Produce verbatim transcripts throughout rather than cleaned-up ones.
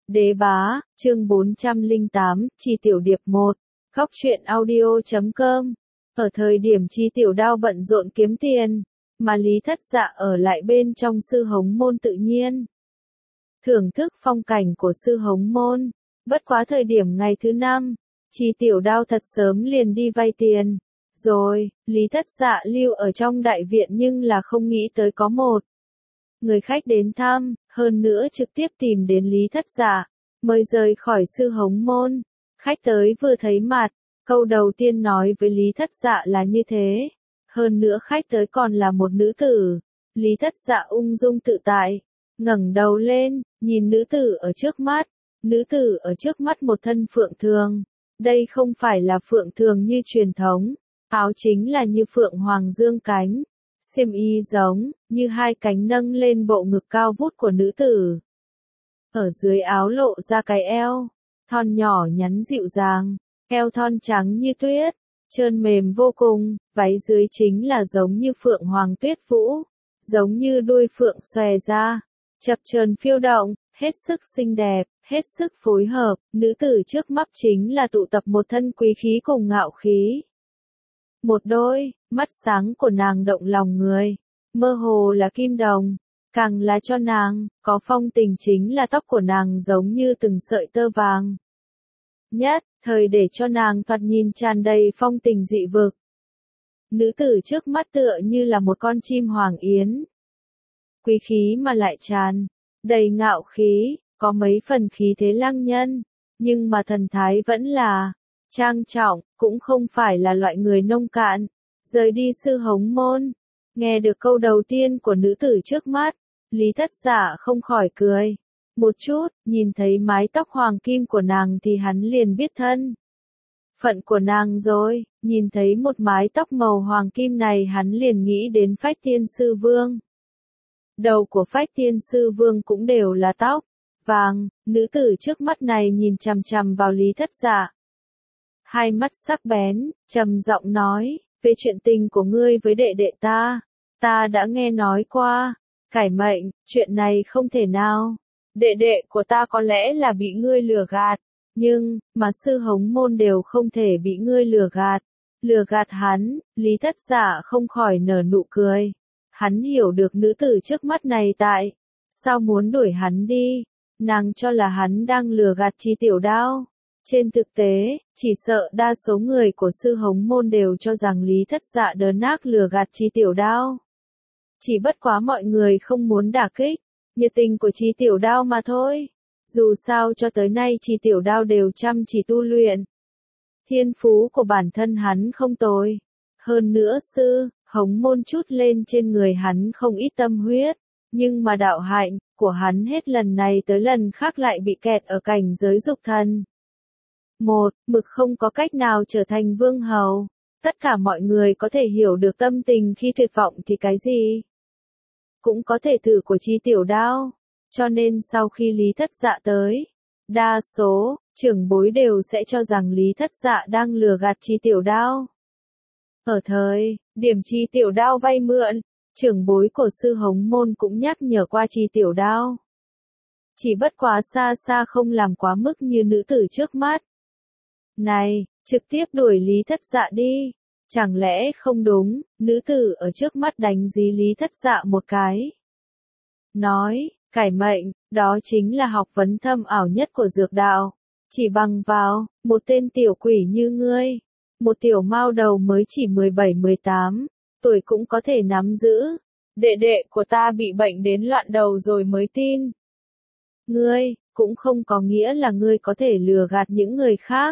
Đế bá, chương bốn trăm lẻ tám, Chi Tiểu Điệp một, Góc truyện audio chấm com. Ở thời điểm Chi Tiểu Đao bận rộn kiếm tiền, mà Lý Thất Dạ ở lại bên trong sư hống môn tự nhiên thưởng thức phong cảnh của sư hống môn. Bất quá thời điểm ngày thứ năm, Chi Tiểu Đao thật sớm liền đi vay tiền. Rồi, Lý Thất Dạ lưu ở trong đại viện nhưng là không nghĩ tới có một người khách đến thăm, hơn nữa trực tiếp tìm đến Lý Thất Dạ, mới rời khỏi sư hống môn. Khách tới vừa thấy mặt, câu đầu tiên nói với Lý Thất Dạ là như thế. Hơn nữa khách tới còn là một nữ tử. Lý Thất Dạ ung dung tự tại, ngẩng đầu lên, nhìn nữ tử ở trước mắt. Nữ tử ở trước mắt một thân phượng thường. Đây không phải là phượng thường như truyền thống, áo chính là như phượng hoàng dương cánh. Xiêm y giống như hai cánh nâng lên bộ ngực cao vút của nữ tử. Ở dưới áo lộ ra cái eo, thon nhỏ nhắn dịu dàng, eo thon trắng như tuyết, trơn mềm vô cùng, váy dưới chính là giống như phượng hoàng tuyết vũ, giống như đuôi phượng xòe ra, chập chờn phiêu động, hết sức xinh đẹp, hết sức phối hợp. Nữ tử trước mắt chính là tụ tập một thân quý khí cùng ngạo khí. Một đôi mắt sáng của nàng động lòng người, mơ hồ là kim đồng, càng là cho nàng có phong tình chính là tóc của nàng giống như từng sợi tơ vàng. Nhất thời để cho nàng thoạt nhìn tràn đầy phong tình dị vực. Nữ tử trước mắt tựa như là một con chim hoàng yến, quý khí mà lại tràn đầy ngạo khí, có mấy phần khí thế lăng nhân, nhưng mà thần thái vẫn là trang trọng, cũng không phải là loại người nông cạn. Rời đi sư hống môn, nghe được câu đầu tiên của nữ tử trước mắt, Lý Thất Dạ không khỏi cười một chút, nhìn thấy mái tóc hoàng kim của nàng thì hắn liền biết thân phận của nàng rồi. Nhìn thấy một mái tóc màu hoàng kim này hắn liền nghĩ đến Phách Thiên Sư Vương. Đầu của Phách Thiên Sư Vương cũng đều là tóc vàng. Nữ tử trước mắt này nhìn chằm chằm vào Lý Thất Dạ, hai mắt sắc bén, trầm giọng nói, về chuyện tình của ngươi với đệ đệ ta, ta đã nghe nói qua. Cải mệnh, chuyện này không thể nào. Đệ đệ của ta có lẽ là bị ngươi lừa gạt, nhưng, mà sư hống môn đều không thể bị ngươi lừa gạt. Lừa gạt hắn. Lý Thất Dạ không khỏi nở nụ cười. Hắn hiểu được nữ tử trước mắt này tại sao muốn đuổi hắn đi. Nàng cho là hắn đang lừa gạt Chi Tiểu Đao. Trên thực tế, chỉ sợ đa số người của sư hống môn đều cho rằng Lý Thất Dạ đớn ác lừa gạt Chi Tiểu Đao. Chỉ bất quá mọi người không muốn đả kích nhiệt tình của Chi Tiểu Đao mà thôi. Dù sao cho tới nay Chi Tiểu Đao đều chăm chỉ tu luyện. Thiên phú của bản thân hắn không tồi. Hơn nữa sư hống môn chút lên trên người hắn không ít tâm huyết. Nhưng mà đạo hạnh của hắn hết lần này tới lần khác lại bị kẹt ở cảnh giới dục thần. Một mực không có cách nào trở thành vương hầu. Tất cả mọi người có thể hiểu được tâm tình khi tuyệt vọng thì cái gì cũng có thể thử của Chi Tiểu Đao. Cho nên sau khi Lý Thất Dạ tới, đa số trưởng bối đều sẽ cho rằng Lý Thất Dạ đang lừa gạt Chi Tiểu Đao. Ở thời điểm Chi Tiểu Đao vay mượn, trưởng bối của sư hống môn cũng nhắc nhở qua Chi Tiểu Đao. Chỉ bất quá xa xa không làm quá mức như nữ tử trước mắt này, trực tiếp đuổi Lý Thất Dạ đi. Chẳng lẽ không đúng. Nữ tử ở trước mắt đánh dí Lý Thất Dạ một cái, nói, cải mệnh, đó chính là học vấn thâm ảo nhất của dược đạo. Chỉ bằng vào một tên tiểu quỷ như ngươi, một tiểu mao đầu mới chỉ mười bảy mười tám tuổi cũng có thể nắm giữ. Đệ đệ của ta bị bệnh đến loạn đầu rồi mới tin. Ngươi cũng không có nghĩa là ngươi có thể lừa gạt những người khác.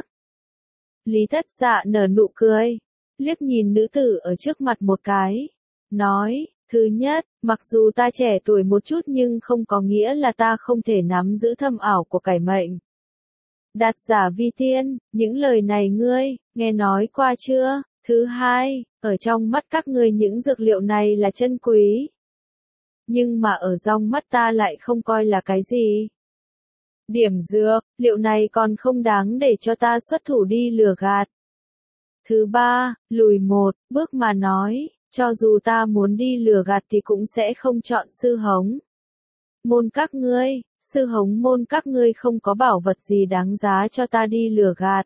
Lý Thất Dạ nở nụ cười, liếc nhìn nữ tử ở trước mặt một cái, nói, thứ nhất, mặc dù ta trẻ tuổi một chút nhưng không có nghĩa là ta không thể nắm giữ thâm ảo của cải mệnh. Đạt giả vi tiên, những lời này ngươi nghe nói qua chưa? Thứ hai, ở trong mắt các ngươi những dược liệu này là chân quý, nhưng mà ở trong mắt ta lại không coi là cái gì. Điểm dược, liệu này còn không đáng để cho ta xuất thủ đi lừa gạt. Thứ ba, lùi một bước mà nói, cho dù ta muốn đi lừa gạt thì cũng sẽ không chọn sư hống môn các ngươi. sư hống môn các ngươi không có bảo vật gì đáng giá cho ta đi lừa gạt.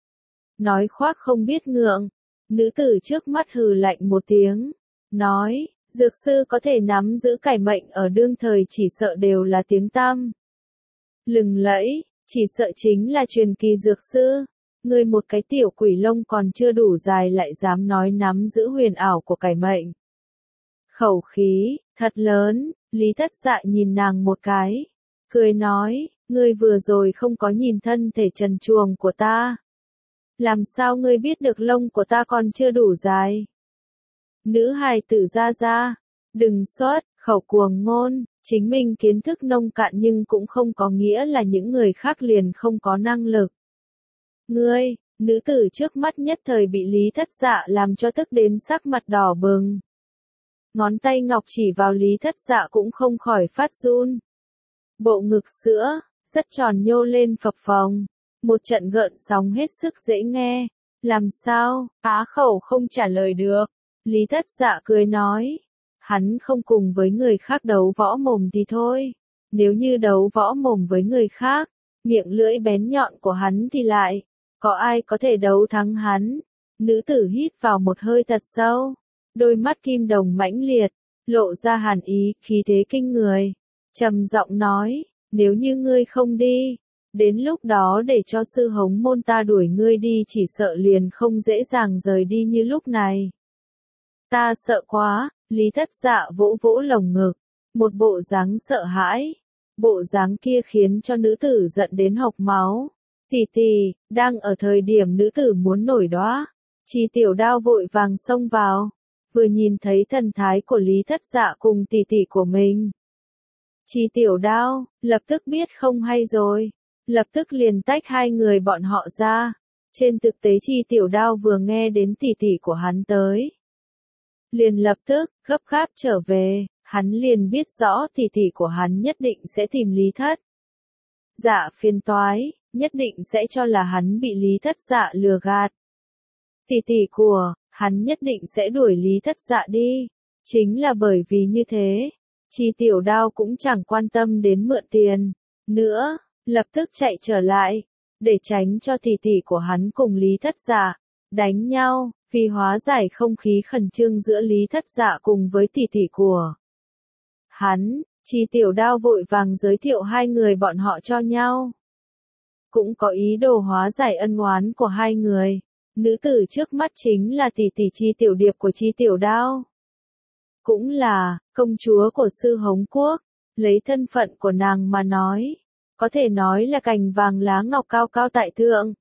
Nói khoác không biết ngượng, nữ tử trước mắt hừ lạnh một tiếng, nói, dược sư có thể nắm giữ cải mệnh ở đương thời chỉ sợ đều là tiếng tăm lừng lẫy, chỉ sợ chính là truyền kỳ dược sư. Ngươi một cái tiểu quỷ lông còn chưa đủ dài lại dám nói nắm giữ huyền ảo của cải mệnh. Khẩu khí, thật lớn, Lý Thất Dạ nhìn nàng một cái, cười nói, ngươi vừa rồi không có nhìn thân thể trần truồng của ta. Làm sao ngươi biết được lông của ta còn chưa đủ dài? Nữ hài tử ra ra, đừng xuất, khẩu cuồng ngôn, chính mình kiến thức nông cạn nhưng cũng không có nghĩa là những người khác liền không có năng lực. Ngươi, nữ tử trước mắt nhất thời bị Lý Thất Dạ làm cho tức đến sắc mặt đỏ bừng. Ngón tay ngọc chỉ vào Lý Thất Dạ cũng không khỏi phát run. Bộ ngực sữa, rất tròn nhô lên phập phồng. Một trận gợn sóng hết sức dễ nghe. Làm sao, á khẩu không trả lời được. Lý Thất Dạ cười nói. Hắn không cùng với người khác đấu võ mồm thì thôi. Nếu như đấu võ mồm với người khác, miệng lưỡi bén nhọn của hắn thì lại, có ai có thể đấu thắng hắn? Nữ tử hít vào một hơi thật sâu. Đôi mắt kim đồng mãnh liệt, lộ ra hàn ý, khí thế kinh người. Trầm giọng nói, nếu như ngươi không đi, đến lúc đó để cho sư hống môn ta đuổi ngươi đi chỉ sợ liền không dễ dàng rời đi như lúc này. Ta sợ quá, Lý Thất Dạ vỗ vỗ lồng ngực, một bộ dáng sợ hãi. Bộ dáng kia khiến cho nữ tử giận đến hộc máu. Tỷ tỷ, đang ở thời điểm nữ tử muốn nổi đoá, Chi Tiểu Đao vội vàng xông vào, vừa nhìn thấy thần thái của Lý Thất Dạ cùng tỷ tỷ của mình. Chi Tiểu Đao, lập tức biết không hay rồi, lập tức liền tách hai người bọn họ ra. Trên thực tế Chi Tiểu Đao vừa nghe đến tỷ tỷ của hắn tới, liền lập tức, gấp gáp trở về, hắn liền biết rõ tỷ tỷ của hắn nhất định sẽ tìm Lý Thất Dạ phiền toái, nhất định sẽ cho là hắn bị Lý Thất Dạ lừa gạt. Tỷ tỷ của, hắn nhất định sẽ đuổi Lý Thất Dạ đi. Chính là bởi vì như thế, Chi Tiểu Đao cũng chẳng quan tâm đến mượn tiền nữa, lập tức chạy trở lại, để tránh cho tỷ tỷ của hắn cùng Lý Thất Dạ đánh nhau, vì hóa giải không khí khẩn trương giữa Lý Thất Dạ cùng với tỷ tỷ của hắn. Chi Tiểu Đao vội vàng giới thiệu hai người bọn họ cho nhau, cũng có ý đồ hóa giải ân oán của hai người. Nữ tử trước mắt chính là tỷ tỷ Chi Tiểu Điệp của Chi Tiểu Đao, cũng là công chúa của sư Hống Quốc. Lấy thân phận của nàng mà nói, có thể nói là cành vàng lá ngọc cao cao tại thượng.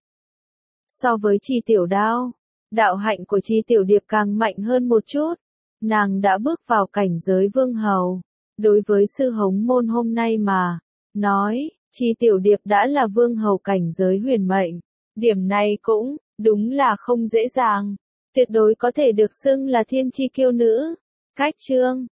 So với Chi Tiểu Đao, đạo hạnh của Chi Tiểu Điệp càng mạnh hơn một chút. Nàng đã bước vào cảnh giới vương hầu. Đối với sư Hống môn hôm nay mà nói, Chi Tiểu Điệp đã là vương hầu cảnh giới huyền mệnh. Điểm này cũng đúng là không dễ dàng, tuyệt đối có thể được xưng là thiên chi kiêu nữ. Cách chương